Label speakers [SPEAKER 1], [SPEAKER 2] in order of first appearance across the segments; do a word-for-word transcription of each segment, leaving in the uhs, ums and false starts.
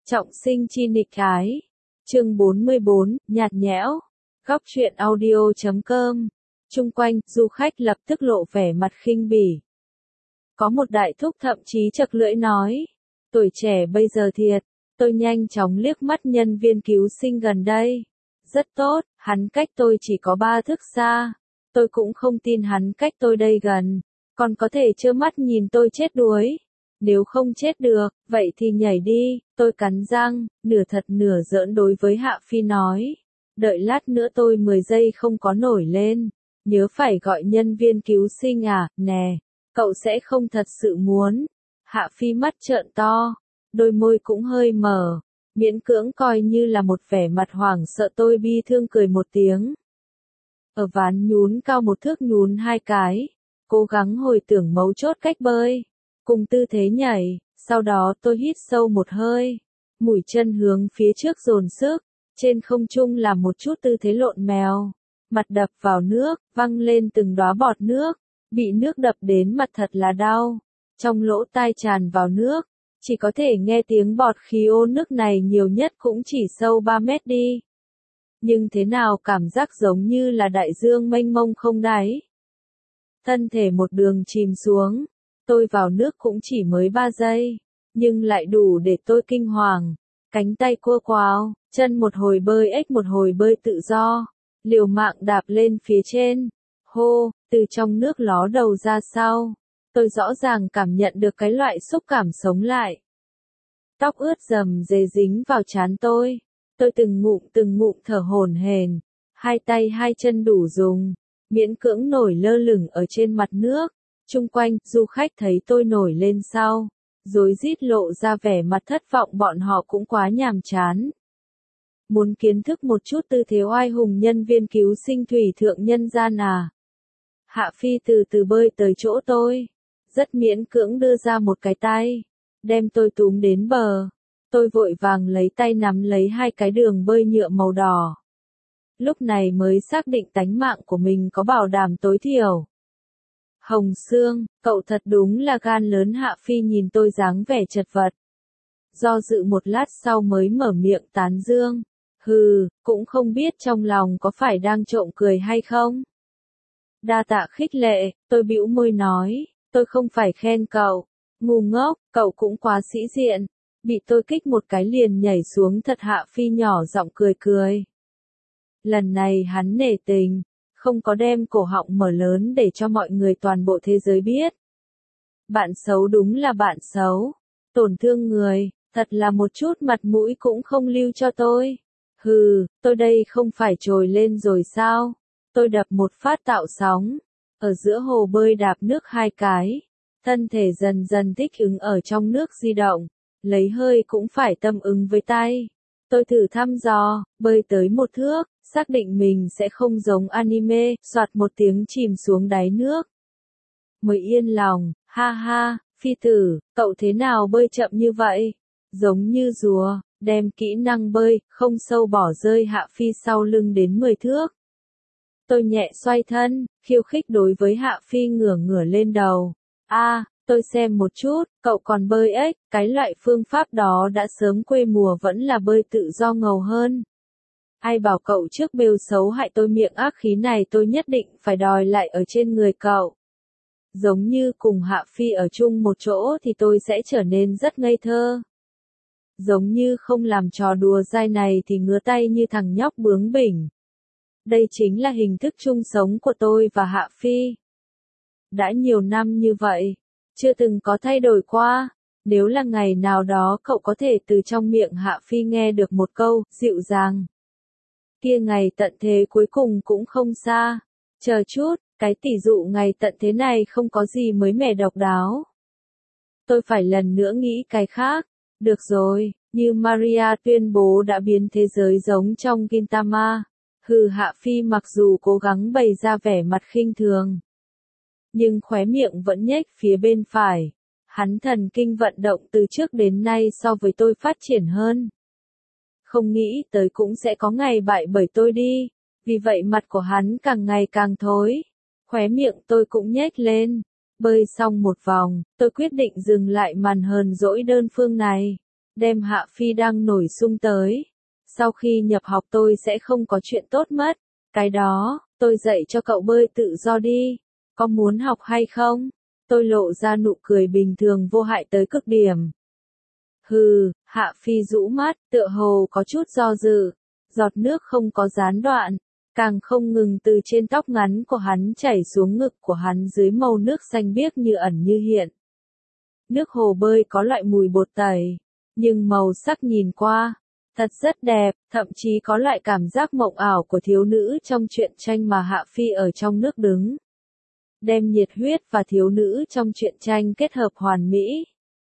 [SPEAKER 1] Trọng sinh chi nghịch ái. Chương bốn mươi bốn, nhạt nhẽo. Góc truyện audio chấm com. Chung quanh, du khách lập tức lộ vẻ mặt khinh bỉ. Có một đại thúc thậm chí chật lưỡi nói. Tuổi trẻ bây giờ thiệt. Tôi nhanh chóng liếc mắt nhân viên cứu sinh gần đây. Rất tốt, hắn cách tôi chỉ có ba thước xa. Tôi cũng không tin hắn cách tôi đây gần. Còn có thể trơ mắt nhìn tôi chết đuối. Nếu không chết được, vậy thì nhảy đi, tôi cắn răng, nửa thật nửa giỡn đối với Hạ Phi nói. Đợi lát nữa tôi mười giây không có nổi lên. Nhớ phải gọi nhân viên cứu sinh à, nè, cậu sẽ không thật sự muốn. Hạ Phi mắt trợn to, đôi môi cũng hơi mở, miễn cưỡng coi như là một vẻ mặt hoảng sợ. Tôi bi thương cười một tiếng. Ở ván nhún cao một thước nhún hai cái, cố gắng hồi tưởng mấu chốt cách bơi. Cùng tư thế nhảy, sau đó tôi hít sâu một hơi, mũi chân hướng phía trước dồn sức, trên không trung làm một chút tư thế lộn mèo, mặt đập vào nước, văng lên từng đóa bọt nước, bị nước đập đến mặt thật là đau, trong lỗ tai tràn vào nước, chỉ có thể nghe tiếng bọt khí ô nước này nhiều nhất cũng chỉ sâu ba mét đi. Nhưng thế nào cảm giác giống như là đại dương mênh mông không đáy. Thân thể một đường chìm xuống. Tôi vào nước cũng chỉ mới ba giây, nhưng lại đủ để tôi kinh hoàng. Cánh tay cua quào, chân một hồi bơi ếch một hồi bơi tự do, liều mạng đạp lên phía trên. Hô, từ trong nước ló đầu ra sau. Tôi rõ ràng cảm nhận được cái loại xúc cảm sống lại. Tóc ướt rầm rề dính vào trán tôi. Tôi từng ngụm từng ngụm thở hổn hển, hai tay hai chân đủ dùng, miễn cưỡng nổi lơ lửng ở trên mặt nước. Chung quanh, du khách thấy tôi nổi lên sau, rối rít lộ ra vẻ mặt thất vọng, bọn họ cũng quá nhàm chán. Muốn kiến thức một chút tư thế oai hùng nhân viên cứu sinh thủy thượng nhân gian à? Hạ Phi từ từ bơi tới chỗ tôi, rất miễn cưỡng đưa ra một cái tay, đem tôi túm đến bờ. Tôi vội vàng lấy tay nắm lấy hai cái đường bơi nhựa màu đỏ. Lúc này mới xác định tánh mạng của mình có bảo đảm tối thiểu. Hồng Sương, cậu thật đúng là gan lớn. Hạ Phi nhìn tôi dáng vẻ chật vật. Do dự một lát sau mới mở miệng tán dương. Hừ, cũng không biết trong lòng có phải đang trộm cười hay không. Đa tạ khích lệ, tôi bĩu môi nói, tôi không phải khen cậu. Ngu ngốc, cậu cũng quá sĩ diện. Bị tôi kích một cái liền nhảy xuống thật. Hạ Phi nhỏ giọng cười cười. Lần này hắn nể tình. Không có đem cổ họng mở lớn để cho mọi người toàn bộ thế giới biết. Bạn xấu đúng là bạn xấu. Tổn thương người, thật là một chút mặt mũi cũng không lưu cho tôi. Hừ, tôi đây không phải trồi lên rồi sao? Tôi đập một phát tạo sóng. Ở giữa hồ bơi đạp nước hai cái. Thân thể dần dần thích ứng ở trong nước di động. Lấy hơi cũng phải tâm ứng với tay. Tôi thử thăm dò, bơi tới một thước. Xác định mình sẽ không giống anime, soạt một tiếng chìm xuống đáy nước. Mới yên lòng, ha ha, Phi tử, cậu thế nào bơi chậm như vậy? Giống như rùa, đem kỹ năng bơi, không sâu bỏ rơi Hạ Phi sau lưng đến mười thước. Tôi nhẹ xoay thân, khiêu khích đối với Hạ Phi ngửa ngửa lên đầu. A, à, tôi xem một chút, cậu còn bơi ếch, cái loại phương pháp đó đã sớm quê mùa vẫn là bơi tự do ngầu hơn. Ai bảo cậu trước bêu xấu hại tôi, miệng ác khí này tôi nhất định phải đòi lại ở trên người cậu. Giống như cùng Hạ Phi ở chung một chỗ thì tôi sẽ trở nên rất ngây thơ. Giống như không làm trò đùa dai này thì ngứa tay như thằng nhóc bướng bỉnh. Đây chính là hình thức chung sống của tôi và Hạ Phi. Đã nhiều năm như vậy, chưa từng có thay đổi qua. Nếu là ngày nào đó cậu có thể từ trong miệng Hạ Phi nghe được một câu dịu dàng. Kia ngày tận thế cuối cùng cũng không xa. Chờ chút, cái tỷ dụ ngày tận thế này không có gì mới mẻ độc đáo. Tôi phải lần nữa nghĩ cái khác. Được rồi, như Maria tuyên bố đã biến thế giới giống trong Gintama. Hừ, Hạ Phi mặc dù cố gắng bày ra vẻ mặt khinh thường, nhưng khóe miệng vẫn nhếch phía bên phải. Hắn thần kinh vận động từ trước đến nay so với tôi phát triển hơn. Không nghĩ tới cũng sẽ có ngày bại bởi tôi đi. Vì vậy mặt của hắn càng ngày càng thối. Khóe miệng tôi cũng nhếch lên. Bơi xong một vòng, tôi quyết định dừng lại màn hờn dỗi đơn phương này. đem Hạ Phi đang nổi sung tới. Sau khi nhập học tôi sẽ không có chuyện tốt mất. Cái đó, tôi dạy cho cậu bơi tự do đi. Có muốn học hay không? Tôi lộ ra nụ cười bình thường vô hại tới cực điểm. Hừ, Hạ Phi rũ mắt, tựa hồ có chút do dự. Giọt nước không có gián đoạn, càng không ngừng từ trên tóc ngắn của hắn chảy xuống ngực của hắn dưới màu nước xanh biếc như ẩn như hiện. Nước hồ bơi có loại mùi bột tẩy, nhưng màu sắc nhìn qua, thật rất đẹp, thậm chí có loại cảm giác mộng ảo của thiếu nữ trong truyện tranh mà Hạ Phi ở trong nước đứng. Đem nhiệt huyết và thiếu nữ trong truyện tranh kết hợp hoàn mỹ.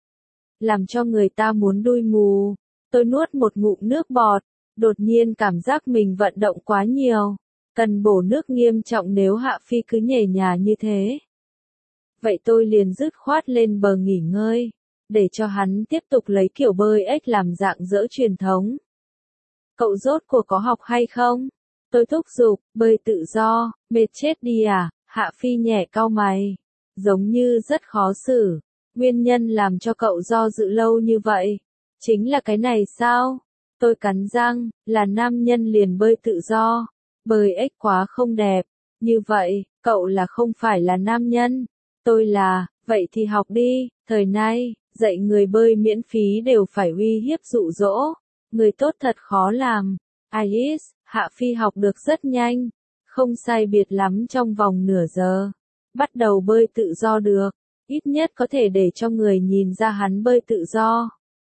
[SPEAKER 1] Làm cho người ta muốn đuôi mù. Tôi nuốt một ngụm nước bọt, đột nhiên cảm giác mình vận động quá nhiều. Cần bổ nước nghiêm trọng nếu Hạ Phi cứ nhè nhả như thế. Vậy tôi liền dứt khoát lên bờ nghỉ ngơi, để cho hắn tiếp tục lấy kiểu bơi ếch làm dạng dỡ truyền thống. Cậu rốt cuộc có học hay không? Tôi thúc giục, bơi tự do, mệt chết đi à? Hạ Phi nhẹ cau mày, giống như rất khó xử. Nguyên nhân làm cho cậu do dự lâu như vậy, chính là cái này sao? Tôi cắn răng, là nam nhân liền bơi tự do, bơi ếch quá không đẹp. Như vậy, cậu là không phải là nam nhân, tôi là, vậy thì học đi. Thời nay, dạy người bơi miễn phí đều phải uy hiếp dụ dỗ, người tốt thật khó làm. Alice, Hạ Phi học được rất nhanh, không sai biệt lắm trong vòng nửa giờ, bắt đầu bơi tự do được, ít nhất có thể để cho người nhìn ra hắn bơi tự do,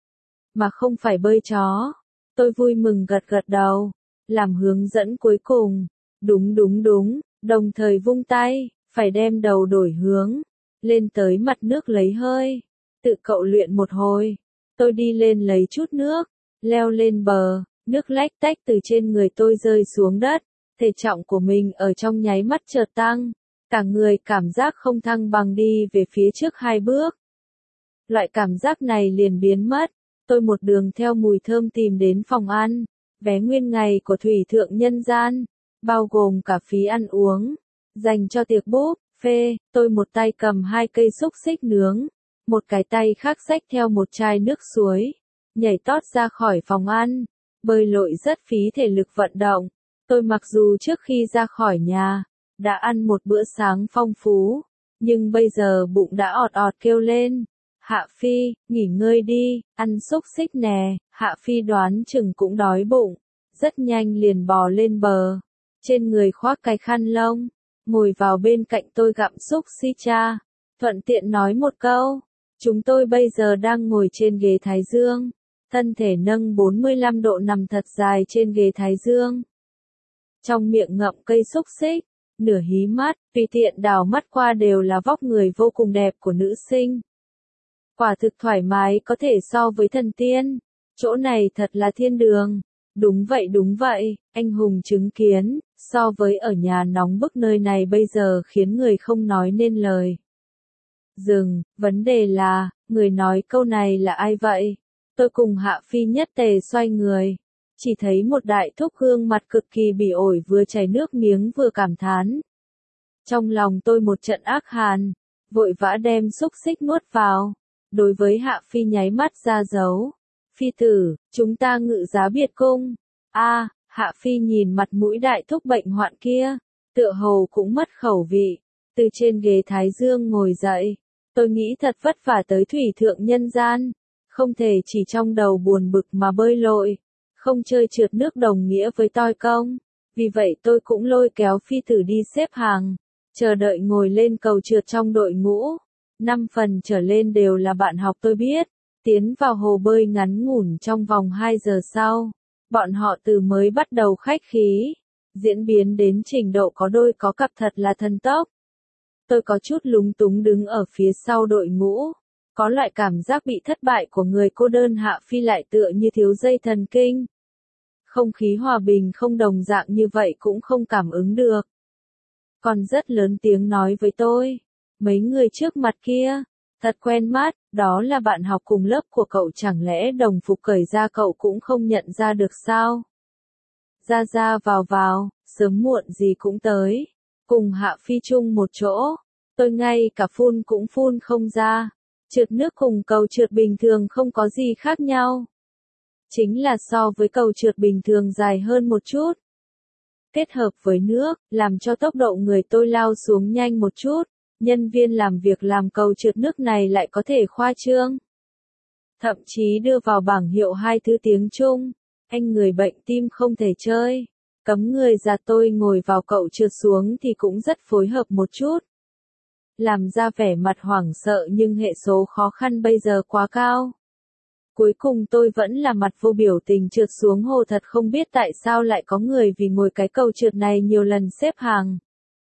[SPEAKER 1] mà không phải bơi chó. Tôi vui mừng gật gật đầu, làm hướng dẫn cuối cùng, đúng đúng đúng, đồng thời vung tay, phải đem đầu đổi hướng, lên tới mặt nước lấy hơi, tự cậu luyện một hồi. Tôi đi lên lấy chút nước, leo lên bờ, nước lách tách từ trên người tôi rơi xuống đất, thể trọng của mình ở trong nháy mắt chợt tăng, cả người cảm giác không thăng bằng đi về phía trước hai bước. Loại cảm giác này liền biến mất, tôi một đường theo mùi thơm tìm đến phòng ăn, vé nguyên ngày của Thủy Thượng Nhân Gian, bao gồm cả phí ăn uống, dành cho tiệc búp phê. Tôi một tay cầm hai cây xúc xích nướng, một cái tay khác xách theo một chai nước suối, nhảy tót ra khỏi phòng ăn. Bơi lội rất phí thể lực vận động. Tôi mặc dù trước khi ra khỏi nhà, đã ăn một bữa sáng phong phú, nhưng bây giờ bụng đã ọt ọt kêu lên. Hạ Phi, nghỉ ngơi đi, ăn xúc xích nè. Hạ Phi đoán chừng cũng đói bụng, rất nhanh liền bò lên bờ, trên người khoác cái khăn lông, ngồi vào bên cạnh tôi gặm xúc xích cha, thuận tiện nói một câu. Chúng tôi bây giờ đang ngồi trên ghế thái dương, thân thể nâng bốn mươi lăm độ nằm thật dài trên ghế thái dương. Trong miệng ngậm cây xúc xích, nửa hí mắt, tùy tiện đảo mắt qua đều là vóc người vô cùng đẹp của nữ sinh. Quả thực thoải mái có thể so với thần tiên, chỗ này thật là thiên đường. Đúng vậy đúng vậy, anh hùng chứng kiến, so với ở nhà nóng bức nơi này bây giờ khiến người không nói nên lời. Dừng, vấn đề là, người nói câu này là ai vậy? Tôi cùng Hạ Phi nhất tề xoay người, chỉ thấy một đại thúc gương mặt cực kỳ bỉ ổi vừa chảy nước miếng vừa cảm thán. Trong lòng tôi một trận ác hàn, vội vã đem xúc xích nuốt vào, đối với Hạ Phi nháy mắt ra dấu. Phi tử, chúng ta ngự giá biệt cung. A, à, Hạ Phi nhìn mặt mũi đại thúc bệnh hoạn kia, tựa hồ cũng mất khẩu vị, từ trên ghế thái dương ngồi dậy. Tôi nghĩ thật vất vả tới Thủy Thượng Nhân Gian, không thể chỉ trong đầu buồn bực mà bơi lội, không chơi trượt nước đồng nghĩa với toi công. Vì vậy tôi cũng lôi kéo Phi tử đi xếp hàng, chờ đợi ngồi lên cầu trượt trong đội ngũ. Năm phần trở lên đều là bạn học tôi biết, tiến vào hồ bơi ngắn ngủn trong vòng hai giờ sau. Bọn họ từ mới bắt đầu khách khí, diễn biến đến trình độ có đôi có cặp thật là thần tốc. Tôi có chút lúng túng đứng ở phía sau đội ngũ, có loại cảm giác bị thất bại của người cô đơn. Hạ Phi lại tựa như thiếu dây thần kinh. Không khí hòa bình không đồng dạng như vậy cũng không cảm ứng được. Còn rất lớn tiếng nói với tôi, mấy người trước mặt kia, thật quen mắt, đó là bạn học cùng lớp của cậu, chẳng lẽ đồng phục cởi ra cậu cũng không nhận ra được sao? Ra ra vào vào, sớm muộn gì cũng tới, cùng Hạ Phi chung một chỗ, tôi ngay cả phun cũng phun không ra, Trượt nước cùng cầu trượt bình thường không có gì khác nhau. Chính là so với cầu trượt bình thường dài hơn một chút. Kết hợp với nước, làm cho tốc độ người tôi lao xuống nhanh một chút, nhân viên làm việc làm cầu trượt nước này lại có thể khoa trương. Thậm chí đưa vào bảng hiệu hai thứ tiếng Trung, anh người bệnh tim không thể chơi, cấm người già tôi ngồi vào cậu trượt xuống thì cũng rất phối hợp một chút. Làm ra vẻ mặt hoảng sợ nhưng hệ số khó khăn bây giờ quá cao. Cuối cùng tôi vẫn là mặt vô biểu tình trượt xuống hồ, thật không biết tại sao lại có người vì ngồi cái cầu trượt này nhiều lần xếp hàng.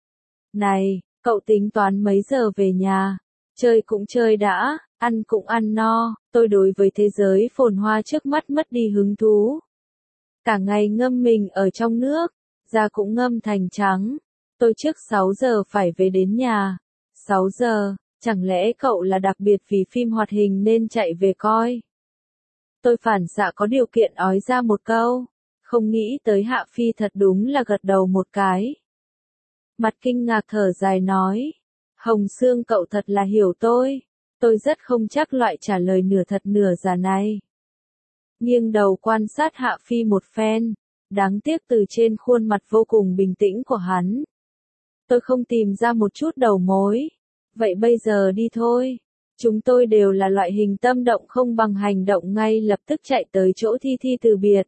[SPEAKER 1] Này, cậu tính toán mấy giờ về nhà? Chơi cũng chơi đã, ăn cũng ăn no, tôi đối với thế giới phồn hoa trước mắt mất đi hứng thú. Cả ngày ngâm mình ở trong nước, da cũng ngâm thành trắng. Tôi trước sáu giờ phải về đến nhà. sáu giờ, chẳng lẽ cậu là đặc biệt vì phim hoạt hình nên chạy về coi? Tôi phản xạ có điều kiện ói ra một câu, không nghĩ tới Hạ Phi thật đúng là gật đầu một cái. Mặt kinh ngạc thở dài nói, Hồng Sương cậu thật là hiểu tôi, tôi rất không chắc loại trả lời nửa thật nửa giả này. Nghiêng đầu quan sát Hạ Phi một phen, đáng tiếc từ trên khuôn mặt vô cùng bình tĩnh của hắn. Tôi không tìm ra một chút đầu mối, vậy bây giờ đi thôi. Chúng tôi đều là loại hình tâm động không bằng hành động, ngay lập tức chạy tới chỗ Thi Thi từ biệt.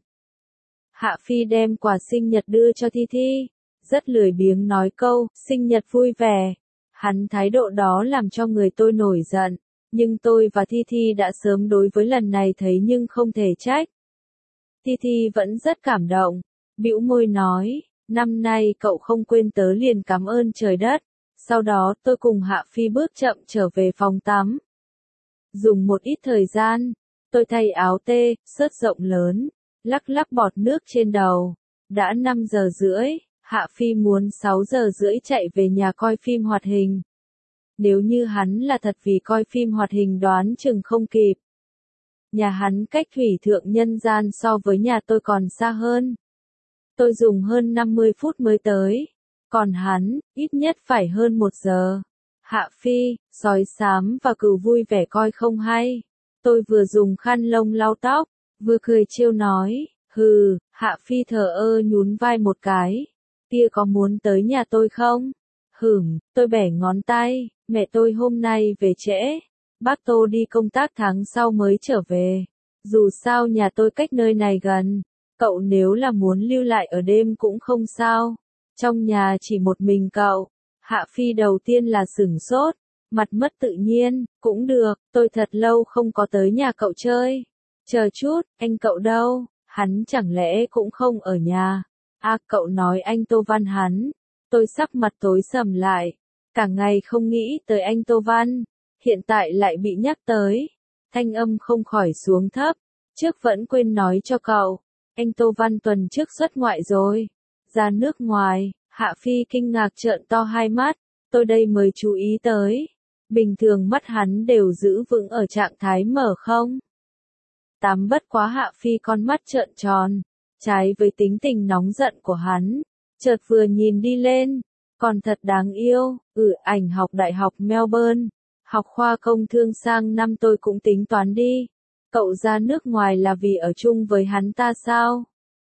[SPEAKER 1] Hạ Phi đem quà sinh nhật đưa cho Thi Thi, rất lười biếng nói câu, sinh nhật vui vẻ. Hắn thái độ đó làm cho người tôi nổi giận, nhưng tôi và Thi Thi đã sớm đối với lần này thấy nhưng không thể trách. Thi Thi vẫn rất cảm động, bĩu môi nói, năm nay cậu không quên tớ liền cảm ơn trời đất. Sau đó tôi cùng Hạ Phi bước chậm trở về phòng tắm. Dùng một ít thời gian, tôi thay áo tê, sớt rộng lớn, lắc lắc bọt nước trên đầu. Đã năm giờ rưỡi, Hạ Phi muốn sáu giờ rưỡi chạy về nhà coi phim hoạt hình. Nếu như hắn là thật vì coi phim hoạt hình đoán chừng không kịp. Nhà hắn cách thủy thượng nhân gian so với nhà tôi còn xa hơn. Tôi dùng hơn năm mươi phút mới tới. Còn hắn, ít nhất phải hơn một giờ. Hạ Phi, sói xám và cừu vui vẻ coi không hay. Tôi vừa dùng khăn lông lau tóc, vừa cười trêu nói, hừ, Hạ Phi thờ ơ nhún vai một cái. Kia có muốn tới nhà tôi không? Hửm, tôi bẻ ngón tay, mẹ tôi hôm nay về trễ. Bác Tô đi công tác tháng sau mới trở về. Dù sao nhà tôi cách nơi này gần. Cậu nếu là muốn lưu lại ở đêm cũng không sao. Trong nhà chỉ một mình cậu. Hạ Phi đầu tiên là sửng sốt, mặt mất tự nhiên, cũng được, tôi thật lâu không có tới nhà cậu chơi. Chờ chút, anh cậu đâu, hắn chẳng lẽ cũng không ở nhà. À, cậu nói anh Tô Văn hắn. Tôi sắc mặt tối sầm lại, cả ngày không nghĩ tới anh Tô Văn, hiện tại lại bị nhắc tới. Thanh âm không khỏi xuống thấp, trước vẫn quên nói cho cậu, anh Tô Văn tuần trước xuất ngoại rồi, ra nước ngoài. Hạ Phi kinh ngạc trợn to hai mắt, tôi đây mới chú ý tới. Bình thường mắt hắn đều giữ vững ở trạng thái mở không. Tám bất quá Hạ Phi con mắt trợn tròn, trái với tính tình nóng giận của hắn, chợt vừa nhìn đi lên, còn thật đáng yêu, ừ ảnh học đại học Melbourne, học khoa công thương sang năm tôi cũng tính toán đi. Cậu ra nước ngoài là vì ở chung với hắn ta sao?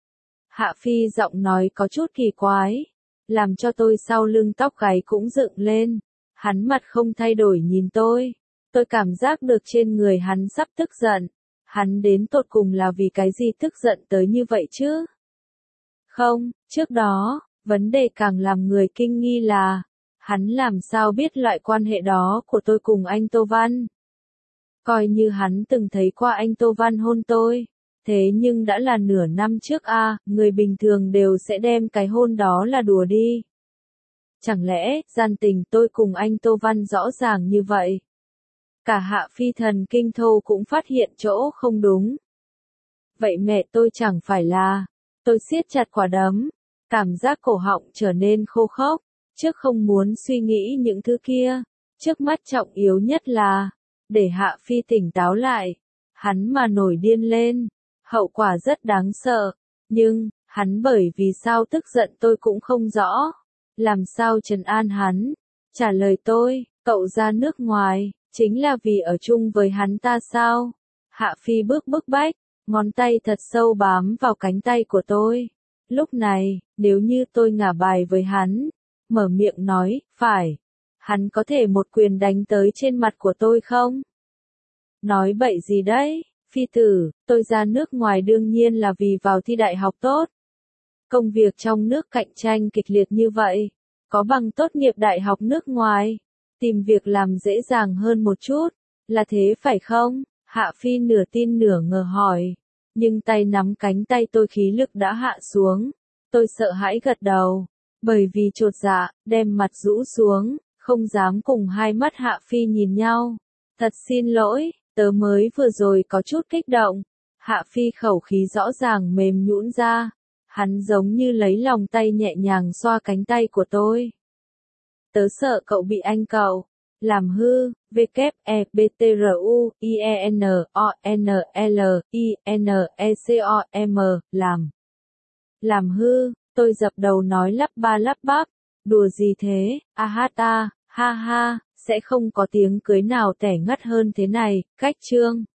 [SPEAKER 1] Hạ Phi giọng nói có chút kỳ quái, làm cho tôi sau lưng tóc gáy cũng dựng lên. Hắn mặt không thay đổi nhìn tôi. Tôi cảm giác được trên người hắn sắp tức giận. Hắn đến tột cùng là vì cái gì tức giận tới như vậy chứ? Không, trước đó, vấn đề càng làm người kinh nghi là, hắn làm sao biết loại quan hệ đó của tôi cùng anh Tô Văn? Coi như hắn từng thấy qua anh Tô Văn hôn tôi. Thế nhưng đã là nửa năm trước a, à, người bình thường đều sẽ đem cái hôn đó là đùa đi. Chẳng lẽ, gian tình tôi cùng anh Tô Văn rõ ràng như vậy? Cả Hạ Phi thần kinh thô cũng phát hiện chỗ không đúng. Vậy mẹ tôi chẳng phải là... Tôi siết chặt quả đấm, cảm giác cổ họng trở nên khô khốc, trước không muốn suy nghĩ những thứ kia. Trước mắt trọng yếu nhất là, để Hạ Phi tỉnh táo lại. Hắn mà nổi điên lên. Hậu quả rất đáng sợ, nhưng, hắn bởi vì sao tức giận tôi cũng không rõ. Làm sao trấn an hắn? Trả lời tôi, cậu ra nước ngoài, Chính là vì ở chung với hắn ta sao? Hạ Phi bước bức bách, ngón tay thật sâu bám vào cánh tay của tôi. Lúc này, nếu như tôi ngả bài với hắn, mở miệng nói, phải, hắn có thể một quyền đánh tới trên mặt của tôi không? Nói bậy gì đấy, Phi tử, tôi ra nước ngoài đương nhiên là vì vào thi đại học tốt. Công việc trong nước cạnh tranh kịch liệt như vậy, có bằng tốt nghiệp đại học nước ngoài, tìm việc làm dễ dàng hơn một chút, là thế phải không? Hạ Phi nửa tin nửa ngờ hỏi, nhưng tay nắm cánh tay tôi khí lực đã hạ xuống, tôi sợ hãi gật đầu, bởi vì chột dạ, đem mặt rũ xuống, không dám cùng hai mắt Hạ Phi nhìn nhau. Thật xin lỗi, tớ mới vừa rồi có chút kích động. Hạ Phi khẩu khí rõ ràng mềm nhũn ra, hắn giống như lấy lòng tay nhẹ nhàng xoa cánh tay của tôi. Tớ sợ cậu bị anh cậu làm hư. W E B T R U I E N O N L I N E C O M làm. Làm hư, tôi dập đầu nói lắp ba lắp bắp, đùa gì thế, a ha ta, ha ha, sẽ không có tiếng cưới nào tẻ ngắt hơn thế này, cách chương.